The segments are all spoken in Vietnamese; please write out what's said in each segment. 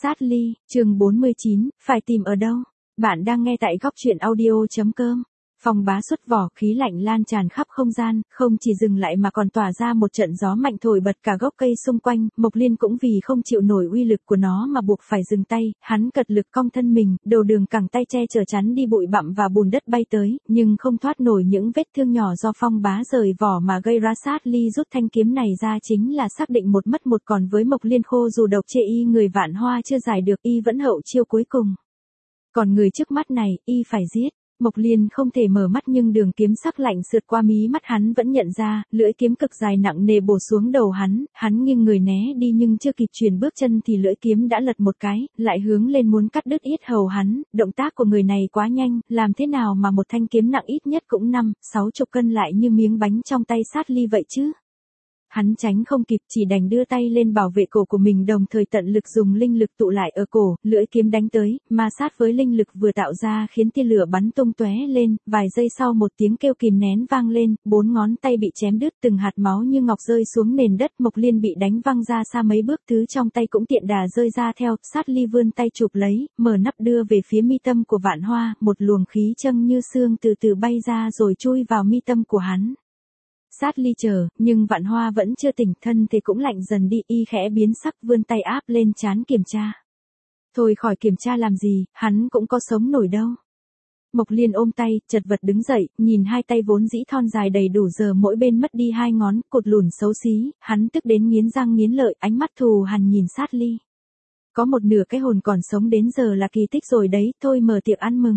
Sát ly, chương 49, phải tìm ở đâu? Bạn đang nghe tại góc truyện audio.com. Phong bá xuất vỏ, khí lạnh lan tràn khắp không gian, không chỉ dừng lại mà còn tỏa ra một trận gió mạnh thổi bật cả gốc cây xung quanh. Mộc Liên cũng vì không chịu nổi uy lực của nó mà buộc phải dừng tay, hắn cật lực cong thân mình, đầu đường cẳng tay che chở chắn đi bụi bặm và bùn đất bay tới, nhưng không thoát nổi những vết thương nhỏ do phong bá rời vỏ mà gây ra. Sát ly rút thanh kiếm này ra chính là xác định một mất một còn với Mộc Liên. Khô dù độc chê y người Vạn Hoa chưa giải được, y vẫn hậu chiêu cuối cùng. Còn người trước mắt này, y phải giết. Mộc Liên không thể mở mắt nhưng đường kiếm sắc lạnh sượt qua mí mắt hắn vẫn nhận ra, lưỡi kiếm cực dài nặng nề bổ xuống đầu hắn nghiêng người né đi nhưng chưa kịp chuyển bước chân thì lưỡi kiếm đã lật một cái, lại hướng lên muốn cắt đứt yết hầu hắn. Động tác của người này quá nhanh, làm thế nào mà một thanh kiếm nặng ít nhất cũng 5-60 cân lại như miếng bánh trong tay Sát ly vậy chứ? Hắn tránh không kịp, chỉ đành đưa tay lên bảo vệ cổ của mình, đồng thời tận lực dùng linh lực tụ lại ở cổ, lưỡi kiếm đánh tới, ma sát với linh lực vừa tạo ra khiến tia lửa bắn tung tóe lên. Vài giây sau một tiếng kêu kìm nén vang lên, 4 ngón tay bị chém đứt, từng hạt máu như ngọc rơi xuống nền đất. Mộc Liên bị đánh văng ra xa mấy bước, thứ trong tay cũng tiện đà rơi ra theo. Sát ly vươn tay chụp lấy, mở nắp đưa về phía mi tâm của Vạn Hoa, một luồng khí châm như xương từ từ bay ra rồi chui vào mi tâm của hắn. Sát ly chờ, nhưng Vạn Hoa vẫn chưa tỉnh, thân thì cũng lạnh dần đi, y khẽ biến sắc vươn tay áp lên trán kiểm tra. Thôi khỏi kiểm tra làm gì, hắn cũng có sống nổi đâu. Mộc Liên ôm tay, chật vật đứng dậy, nhìn hai tay vốn dĩ thon dài đầy đủ giờ mỗi bên mất đi 2 ngón, cụt lùn xấu xí, hắn tức đến nghiến răng nghiến lợi, ánh mắt thù hằn nhìn Sát ly. Có một nửa cái hồn còn sống đến giờ là kỳ tích rồi đấy, thôi mở tiệc ăn mừng.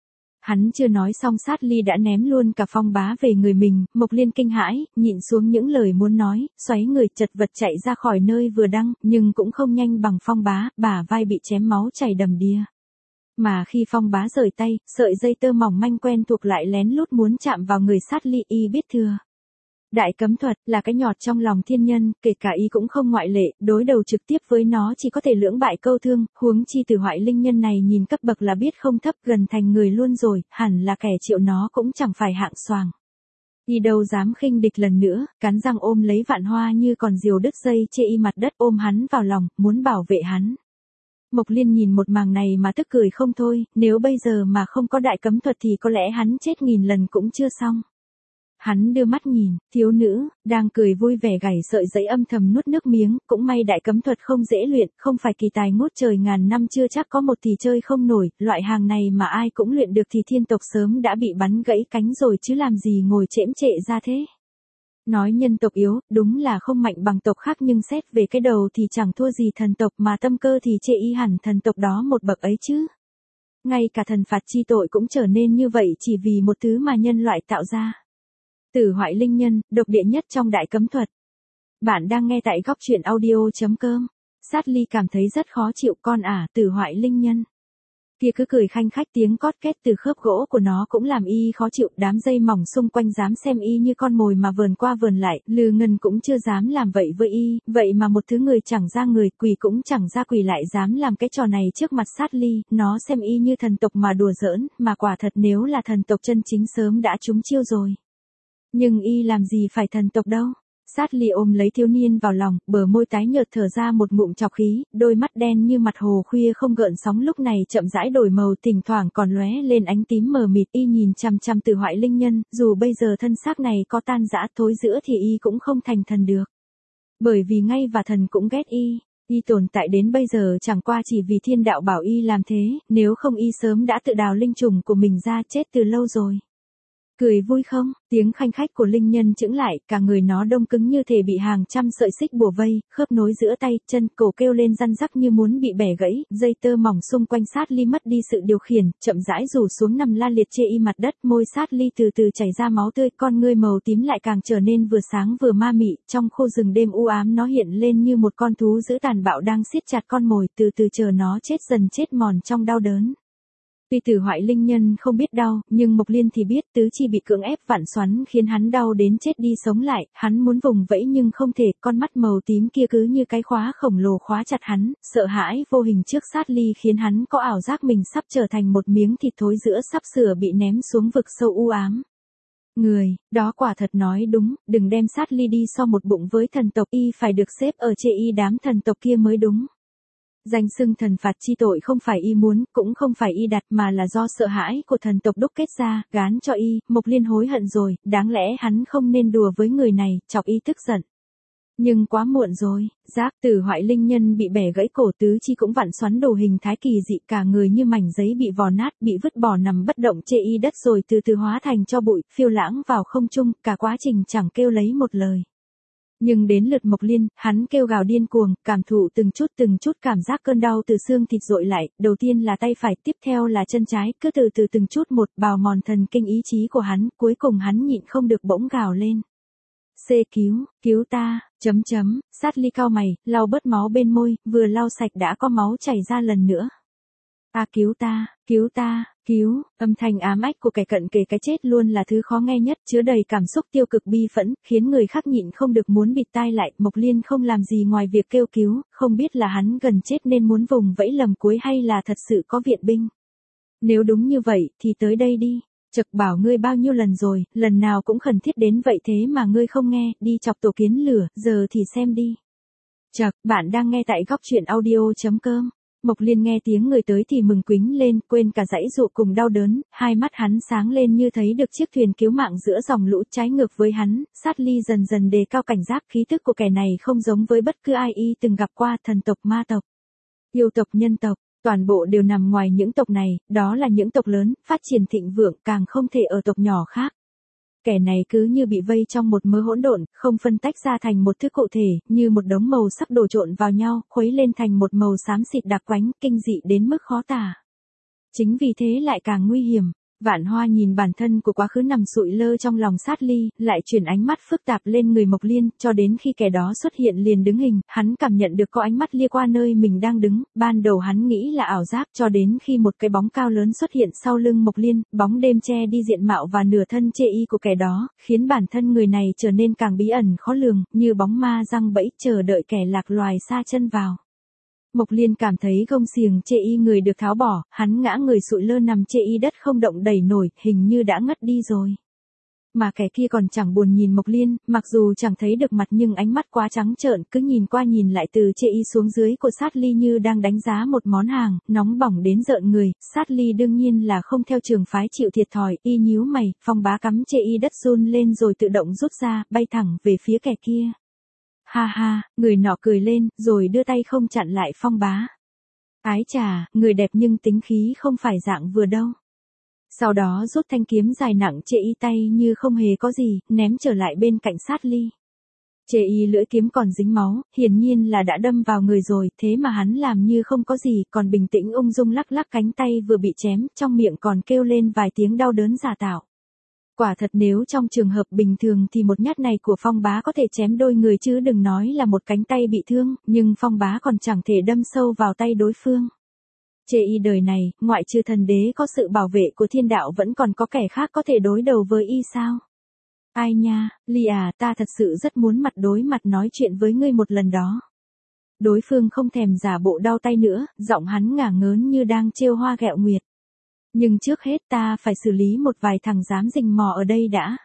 Hắn chưa nói xong Sát ly đã ném luôn cả phong bá về người mình. Mộc Liên kinh hãi, nhịn xuống những lời muốn nói, xoáy người chật vật chạy ra khỏi nơi vừa đăng, nhưng cũng không nhanh bằng phong bá, bả vai bị chém máu chảy đầm đìa. Mà khi phong bá rời tay, sợi dây tơ mỏng manh quen thuộc lại lén lút muốn chạm vào người Sát ly. Y biết thừa. Đại cấm thuật là cái nhọt trong lòng thiên nhân, kể cả y cũng không ngoại lệ, đối đầu trực tiếp với nó chỉ có thể lưỡng bại câu thương, huống chi Tử Hoại linh nhân này nhìn cấp bậc là biết không thấp, gần thành người luôn rồi, hẳn là kẻ chịu nó cũng chẳng phải hạng xoàng. Y đâu dám khinh địch lần nữa, cắn răng ôm lấy Vạn Hoa như còn diều đứt dây, chê y mặt đất, ôm hắn vào lòng, muốn bảo vệ hắn. Mộc Liên nhìn một màn này mà tức cười không thôi, nếu bây giờ mà không có đại cấm thuật thì có lẽ hắn chết 1000 lần cũng chưa xong. Hắn đưa mắt nhìn, thiếu nữ, đang cười vui vẻ gảy sợi dây âm thầm nuốt nước miếng, cũng may đại cấm thuật không dễ luyện, không phải kỳ tài ngút trời ngàn năm chưa chắc có một thì chơi không nổi, loại hàng này mà ai cũng luyện được thì thiên tộc sớm đã bị bắn gãy cánh rồi chứ làm gì ngồi chễm chệ ra thế. Nói nhân tộc yếu, đúng là không mạnh bằng tộc khác nhưng xét về cái đầu thì chẳng thua gì thần tộc, mà tâm cơ thì chê y hẳn thần tộc đó một bậc ấy chứ. Ngay cả thần phạt chi tội cũng trở nên như vậy chỉ vì một thứ mà nhân loại tạo ra. Tử Hoại linh nhân, độc địa nhất trong đại cấm thuật. Bạn đang nghe tại góc truyện audio.com. Sát ly cảm thấy rất khó chịu, con Tử Hoại linh nhân kia cứ cười khanh khách, tiếng cót két từ khớp gỗ của nó cũng làm y khó chịu. Đám dây mỏng xung quanh dám xem y như con mồi mà vờn qua vờn lại, Lư Ngân cũng chưa dám làm vậy với y, vậy mà một thứ người chẳng ra người, quỷ cũng chẳng ra quỷ lại dám làm cái trò này trước mặt Sát ly. Nó xem y như thần tộc mà đùa giỡn, mà quả thật nếu là thần tộc chân chính sớm đã trúng chiêu rồi. Nhưng y làm gì phải thần tộc đâu. Sát ly ôm lấy thiếu niên vào lòng, bờ môi tái nhợt thở ra một ngụm trọc khí, đôi mắt đen như mặt hồ khuya không gợn sóng lúc này chậm rãi đổi màu, thỉnh thoảng còn lóe lên ánh tím mờ mịt. Y nhìn chằm chằm Tử Hoại linh nhân, dù bây giờ thân xác này có tan rã thối rữa thì y cũng không thành thần được. Bởi vì ngay và thần cũng ghét y. Y tồn tại đến bây giờ chẳng qua chỉ vì thiên đạo bảo y làm thế, nếu không y sớm đã tự đào linh trùng của mình ra, chết từ lâu rồi. Cười vui không? Tiếng khanh khách của linh nhân chững lại, cả người nó đông cứng như thể bị hàng trăm sợi xích bủa vây, khớp nối giữa tay, chân, cổ kêu lên răn rắc như muốn bị bẻ gãy, dây tơ mỏng xung quanh Sát ly mất đi sự điều khiển, chậm rãi rủ xuống nằm la liệt chê y mặt đất, môi Sát ly từ từ chảy ra máu tươi, con ngươi màu tím lại càng trở nên vừa sáng vừa ma mị, trong khu rừng đêm u ám nó hiện lên như một con thú dữ tàn bạo đang siết chặt con mồi, từ từ chờ nó chết dần chết mòn trong đau đớn. Tuy Tử Hoại linh nhân không biết đau, nhưng Mộc Liên thì biết, tứ chi bị cưỡng ép vặn xoắn khiến hắn đau đến chết đi sống lại, hắn muốn vùng vẫy nhưng không thể, con mắt màu tím kia cứ như cái khóa khổng lồ khóa chặt hắn, sợ hãi vô hình trước Sát ly khiến hắn có ảo giác mình sắp trở thành một miếng thịt thối rữa sắp sửa bị ném xuống vực sâu u ám. Người, đó quả thật nói đúng, đừng đem Sát ly đi so một bụng với thần tộc, y phải được xếp ở chê y đám thần tộc kia mới đúng. Danh xưng thần phạt chi tội không phải y muốn, cũng không phải y đặt mà là do sợ hãi của thần tộc đúc kết ra, gán cho y. Mộc Liên hối hận rồi, đáng lẽ hắn không nên đùa với người này, chọc y tức giận. Nhưng quá muộn rồi, Giác Tử Hoại linh nhân bị bẻ gãy cổ, tứ chi cũng vặn xoắn đồ hình thái kỳ dị, cả người như mảnh giấy bị vò nát, bị vứt bỏ nằm bất động chê y đất rồi từ từ hóa thành tro bụi, phiêu lãng vào không trung, cả quá trình chẳng kêu lấy một lời. Nhưng đến lượt Mộc Liên, hắn kêu gào điên cuồng, cảm thụ từng chút cảm giác cơn đau từ xương thịt dội lại, đầu tiên là tay phải, tiếp theo là chân trái, cứ từ từ từng chút một bào mòn thần kinh ý chí của hắn, cuối cùng hắn nhịn không được bỗng gào lên. Cứu ta, Sát Ly cau mày, lau bớt máu bên môi, vừa lau sạch đã có máu chảy ra lần nữa. Cứu, âm thanh ám ách của kẻ cận kề cái chết luôn là thứ khó nghe nhất, chứa đầy cảm xúc tiêu cực bi phẫn, khiến người khác nhịn không được muốn bịt tai lại. Mộc Liên không làm gì ngoài việc kêu cứu, không biết là hắn gần chết nên muốn vùng vẫy lầm cuối hay là thật sự có viện binh. Nếu đúng như vậy, thì tới đây đi. Chực bảo ngươi bao nhiêu lần rồi, lần nào cũng khẩn thiết đến vậy thế mà ngươi không nghe, đi chọc tổ kiến lửa, giờ thì xem đi. Chậc, bạn đang nghe tại góc truyện audio.com. Mộc Liên nghe tiếng người tới thì mừng quính lên, quên cả dãy dụ cùng đau đớn, hai mắt hắn sáng lên như thấy được chiếc thuyền cứu mạng giữa dòng lũ. Trái ngược với hắn, Sát Ly dần dần đề cao cảnh giác, khí tức của kẻ này không giống với bất cứ ai y từng gặp qua, thần tộc, ma tộc, yêu tộc, nhân tộc. Toàn bộ đều nằm ngoài những tộc này, đó là những tộc lớn, phát triển thịnh vượng, càng không thể ở tộc nhỏ khác. Kẻ này cứ như bị vây trong một mớ hỗn độn, không phân tách ra thành một thứ cụ thể, như một đống màu sắc đổ trộn vào nhau, khuấy lên thành một màu xám xịt đặc quánh, kinh dị đến mức khó tả. Chính vì thế lại càng nguy hiểm. Vạn Hoa nhìn bản thân của quá khứ nằm sụi lơ trong lòng Sát Ly, lại chuyển ánh mắt phức tạp lên người Mộc Liên, cho đến khi kẻ đó xuất hiện liền đứng hình, hắn cảm nhận được có ánh mắt lia qua nơi mình đang đứng, ban đầu hắn nghĩ là ảo giác, cho đến khi một cái bóng cao lớn xuất hiện sau lưng Mộc Liên, bóng đêm che đi diện mạo và nửa thân chê y của kẻ đó, khiến bản thân người này trở nên càng bí ẩn khó lường, như bóng ma giăng bẫy chờ đợi kẻ lạc loài sa chân vào. Mộc Liên cảm thấy gông xiềng chê y người được tháo bỏ, hắn ngã người sụi lơ nằm chê y đất không động đẩy nổi, hình như đã ngất đi rồi. Mà kẻ kia còn chẳng buồn nhìn Mộc Liên, mặc dù chẳng thấy được mặt nhưng ánh mắt quá trắng trợn, cứ nhìn qua nhìn lại từ chê y xuống dưới của Sát Ly như đang đánh giá một món hàng, nóng bỏng đến rợn người. Sát Ly đương nhiên là không theo trường phái chịu thiệt thòi, y nhíu mày, phong bá cắm chê y đất run lên rồi tự động rút ra, bay thẳng về phía kẻ kia. Ha ha, người nọ cười lên, rồi đưa tay không chặn lại phong bá. Ái chà, người đẹp nhưng tính khí không phải dạng vừa đâu. Sau đó rút thanh kiếm dài nặng chê y tay như không hề có gì, ném trở lại bên cạnh Sát Ly. Chê y lưỡi kiếm còn dính máu, hiển nhiên là đã đâm vào người rồi, thế mà hắn làm như không có gì, còn bình tĩnh ung dung lắc lắc cánh tay vừa bị chém, trong miệng còn kêu lên vài tiếng đau đớn giả tạo. Quả thật nếu trong trường hợp bình thường thì một nhát này của phong bá có thể chém đôi người chứ đừng nói là một cánh tay bị thương, nhưng phong bá còn chẳng thể đâm sâu vào tay đối phương. Chê y đời này, ngoại trừ thần đế có sự bảo vệ của thiên đạo vẫn còn có kẻ khác có thể đối đầu với y sao? Ai nha, Ly à, ta thật sự rất muốn mặt đối mặt nói chuyện với ngươi một lần đó. Đối phương không thèm giả bộ đau tay nữa, giọng hắn ngả ngớn như đang trêu hoa ghẹo nguyệt. Nhưng trước hết ta phải xử lý một vài thằng dám rình mò ở đây đã.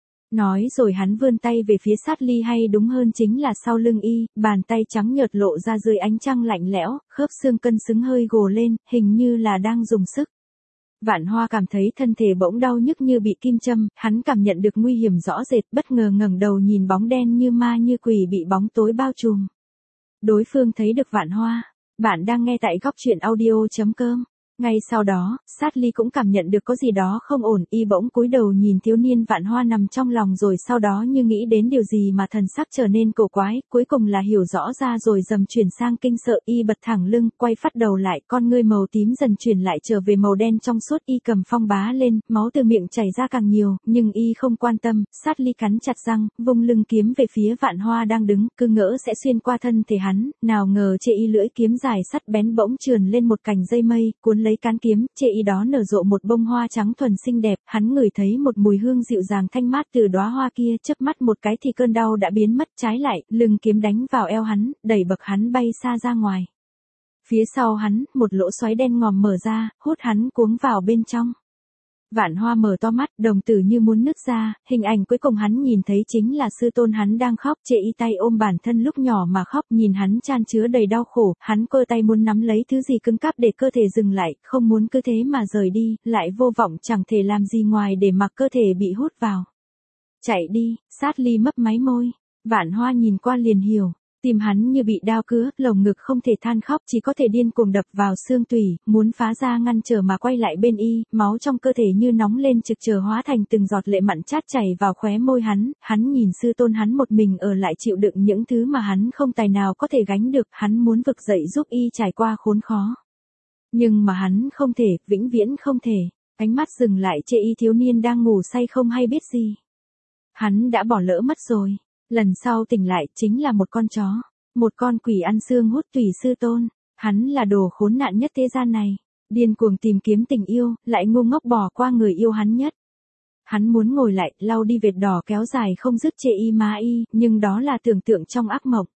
Nói rồi hắn vươn tay về phía Sát Ly, hay đúng hơn chính là sau lưng y, bàn tay trắng nhợt lộ ra dưới ánh trăng lạnh lẽo, khớp xương cân xứng hơi gồ lên, hình như là đang dùng sức. Vạn Hoa cảm thấy thân thể bỗng đau nhức như bị kim châm, hắn cảm nhận được nguy hiểm rõ rệt, bất ngờ ngẩng đầu nhìn bóng đen như ma như quỷ bị bóng tối bao trùm. Đối phương thấy được Vạn Hoa. Bạn đang nghe tại góc truyện audio.com. Ngay sau đó, Sát Ly cũng cảm nhận được có gì đó không ổn, y bỗng cúi đầu nhìn thiếu niên Vạn Hoa nằm trong lòng, rồi sau đó như nghĩ đến điều gì mà thần sắc trở nên cổ quái, cuối cùng là hiểu rõ ra rồi dầm chuyển sang kinh sợ, y bật thẳng lưng, quay phát đầu lại, con ngươi màu tím dần chuyển lại trở về màu đen trong suốt, y cầm phong bá lên, máu từ miệng chảy ra càng nhiều, nhưng y không quan tâm. Sát Ly cắn chặt răng, vung lưng kiếm về phía Vạn Hoa đang đứng, cứ ngỡ sẽ xuyên qua thân thể hắn, nào ngờ chê y lưỡi kiếm dài sắt bén bỗng trườn lên một cành dây mây, cuốn lấy cán kiếm, chê y đó nở rộ một bông hoa trắng thuần xinh đẹp, hắn ngửi thấy một mùi hương dịu dàng thanh mát từ đóa hoa kia, chớp mắt một cái thì cơn đau đã biến mất, trái lại, lưng kiếm đánh vào eo hắn, đẩy bậc hắn bay xa ra ngoài. Phía sau hắn, một lỗ xoáy đen ngòm mở ra, hút hắn cuống vào bên trong. Vạn Hoa mở to mắt, đồng tử như muốn nứt ra, hình ảnh cuối cùng hắn nhìn thấy chính là sư tôn hắn đang khóc, Trệ Y tay ôm bản thân lúc nhỏ mà khóc, nhìn hắn chan chứa đầy đau khổ, hắn cơ tay muốn nắm lấy thứ gì cứng cáp để cơ thể dừng lại, không muốn cứ thế mà rời đi, lại vô vọng chẳng thể làm gì ngoài để mặc cơ thể bị hút vào. Chạy đi, Sát Ly mấp máy môi, Vạn Hoa nhìn qua liền hiểu. Tim hắn như bị đao cứa, lồng ngực không thể than khóc, chỉ có thể điên cuồng đập vào xương tủy, muốn phá ra ngăn trở mà quay lại bên y, máu trong cơ thể như nóng lên trực chờ hóa thành từng giọt lệ mặn chát chảy vào khóe môi hắn nhìn sư tôn hắn một mình ở lại chịu đựng những thứ mà hắn không tài nào có thể gánh được, hắn muốn vực dậy giúp y trải qua khốn khó. Nhưng mà hắn không thể, vĩnh viễn không thể, ánh mắt dừng lại Trệ Y thiếu niên đang ngủ say không hay biết gì. Hắn đã bỏ lỡ mất rồi. Lần sau tỉnh lại chính là một con chó, một con quỷ ăn xương hút tủy sư tôn, hắn là đồ khốn nạn nhất thế gian này, điên cuồng tìm kiếm tình yêu, lại ngu ngốc bỏ qua người yêu hắn nhất. Hắn muốn ngồi lại, lau đi vệt đỏ kéo dài không dứt Trệ Y má y, nhưng đó là tưởng tượng trong ác mộng.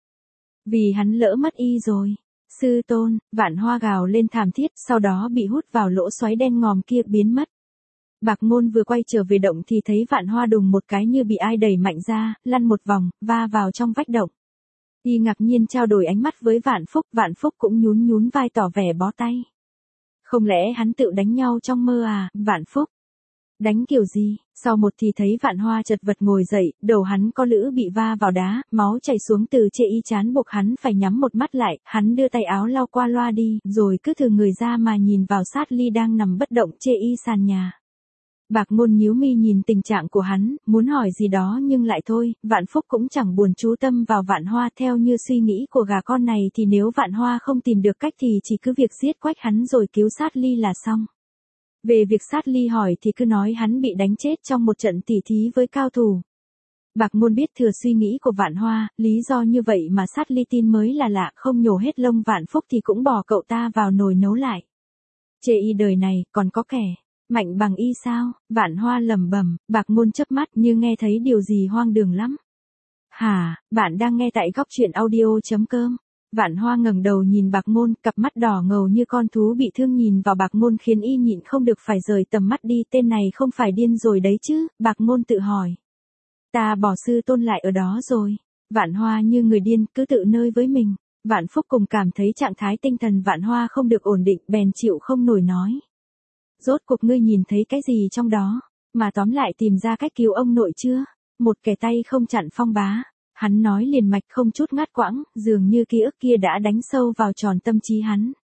Vì hắn lỡ mất y rồi. Sư tôn, Vạn Hoa gào lên thảm thiết, sau đó bị hút vào lỗ xoáy đen ngòm kia biến mất. Bạc Ngôn vừa quay trở về động thì thấy Vạn Hoa đùng một cái như bị ai đẩy mạnh ra, lăn một vòng, va vào trong vách động. Y ngạc nhiên trao đổi ánh mắt với Vạn Phúc cũng nhún nhún vai tỏ vẻ bó tay. Không lẽ hắn tự đánh nhau trong mơ à, Vạn Phúc? Đánh kiểu gì? Sau một thì thấy Vạn Hoa chật vật ngồi dậy, đầu hắn có lữ bị va vào đá, máu chảy xuống từ Trệ Y trán buộc hắn phải nhắm một mắt lại, hắn đưa tay áo lau qua loa đi, rồi cứ thừ người ra mà nhìn vào Sát Ly đang nằm bất động Trệ Y sàn nhà. Bạc Ngôn nhíu mi nhìn tình trạng của hắn, muốn hỏi gì đó nhưng lại thôi, Vạn Phúc cũng chẳng buồn chú tâm vào Vạn Hoa, theo như suy nghĩ của gà con này thì nếu Vạn Hoa không tìm được cách thì chỉ cứ việc giết quách hắn rồi cứu Sát Ly là xong. Về việc Sát Ly hỏi thì cứ nói hắn bị đánh chết trong một trận tỉ thí với cao thủ. Bạc Ngôn biết thừa suy nghĩ của Vạn Hoa, lý do như vậy mà Sát Ly tin mới là lạ, không nhổ hết lông Vạn Phúc thì cũng bỏ cậu ta vào nồi nấu lại. Trệ Y đời này còn có kẻ mạnh bằng y sao? Vạn Hoa lẩm bẩm, Bạc Ngôn chớp mắt như nghe thấy điều gì hoang đường lắm. Hả, bạn đang nghe tại góc truyện audio.com. Vạn Hoa ngẩng đầu nhìn Bạc Ngôn, cặp mắt đỏ ngầu như con thú bị thương nhìn vào Bạc Ngôn khiến y nhịn không được phải rời tầm mắt đi, tên này không phải điên rồi đấy chứ? Bạc Ngôn tự hỏi. Ta bỏ sư tôn lại ở đó rồi. Vạn Hoa như người điên, cứ tự nơi với mình. Vạn Phúc cùng cảm thấy trạng thái tinh thần Vạn Hoa không được ổn định, bèn chịu không nổi nói. Rốt cuộc ngươi nhìn thấy cái gì trong đó, mà tóm lại tìm ra cách cứu ông nội chưa? Một kẻ tay không chặn phong bá. Hắn nói liền mạch không chút ngắt quãng, dường như ký ức kia đã đánh sâu vào tròn tâm trí hắn.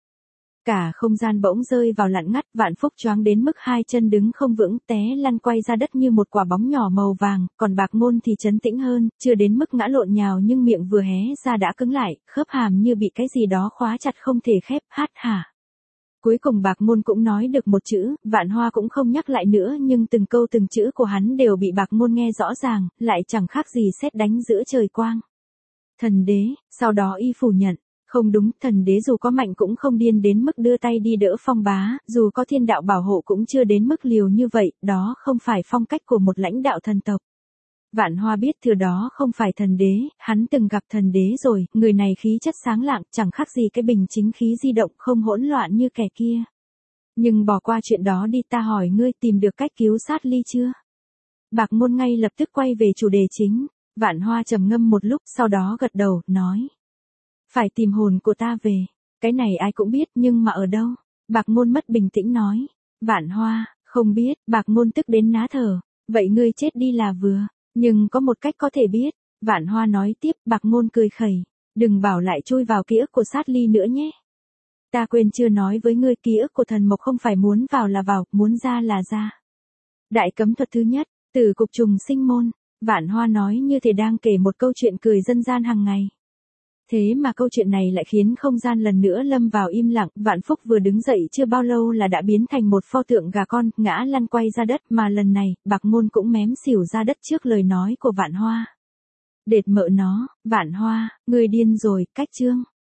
Cả không gian bỗng rơi vào lặng ngắt, Vạn Phúc choáng đến mức hai chân đứng không vững, té lăn quay ra đất như một quả bóng nhỏ màu vàng, còn Bạc Ngôn thì trấn tĩnh hơn, chưa đến mức ngã lộn nhào nhưng miệng vừa hé ra đã cứng lại, khớp hàm như bị cái gì đó khóa chặt không thể khép, hả. Cuối cùng Bạc Ngôn cũng nói được một chữ, Vạn Hoa cũng không nhắc lại nữa nhưng từng câu từng chữ của hắn đều bị Bạc Ngôn nghe rõ ràng, lại chẳng khác gì sét đánh giữa trời quang. Thần đế, sau đó y phủ nhận, không đúng, thần đế dù có mạnh cũng không điên đến mức đưa tay đi đỡ phong bá, dù có thiên đạo bảo hộ cũng chưa đến mức liều như vậy, đó không phải phong cách của một lãnh đạo thần tộc. Vạn Hoa biết thừa đó không phải thần đế, hắn từng gặp thần đế rồi, người này khí chất sáng lạng, chẳng khác gì cái bình chính khí di động không hỗn loạn như kẻ kia. Nhưng bỏ qua chuyện đó đi, ta hỏi ngươi tìm được cách cứu Sát Ly chưa? Bạc Ngôn ngay lập tức quay về chủ đề chính, Vạn Hoa trầm ngâm một lúc sau đó gật đầu, nói. Phải tìm hồn của ta về, cái này ai cũng biết nhưng mà ở đâu? Bạc Ngôn mất bình tĩnh nói, Vạn Hoa, không biết, Bạc Ngôn tức đến ná thở, vậy ngươi chết đi là vừa. Nhưng có một cách có thể biết, Vạn Hoa nói tiếp, Bạc Ngôn cười khẩy, đừng bảo lại chui vào ký ức của Sát Ly nữa nhé. Ta quên chưa nói với ngươi, ký ức của thần mộc không phải muốn vào là vào, muốn ra là ra. Đại cấm thuật thứ nhất, Tử Cục Trùng Sinh Môn, Vạn Hoa nói như thể đang kể một câu chuyện cười dân gian hàng ngày. Thế mà câu chuyện này lại khiến không gian lần nữa lâm vào im lặng, Vạn Phúc vừa đứng dậy chưa bao lâu là đã biến thành một pho tượng gà con, ngã lăn quay ra đất, mà lần này, Bạc Ngôn cũng mém xỉu ra đất trước lời nói của Vạn Hoa. Đệt mợ nó, Vạn Hoa, ngươi điên rồi, cách chương.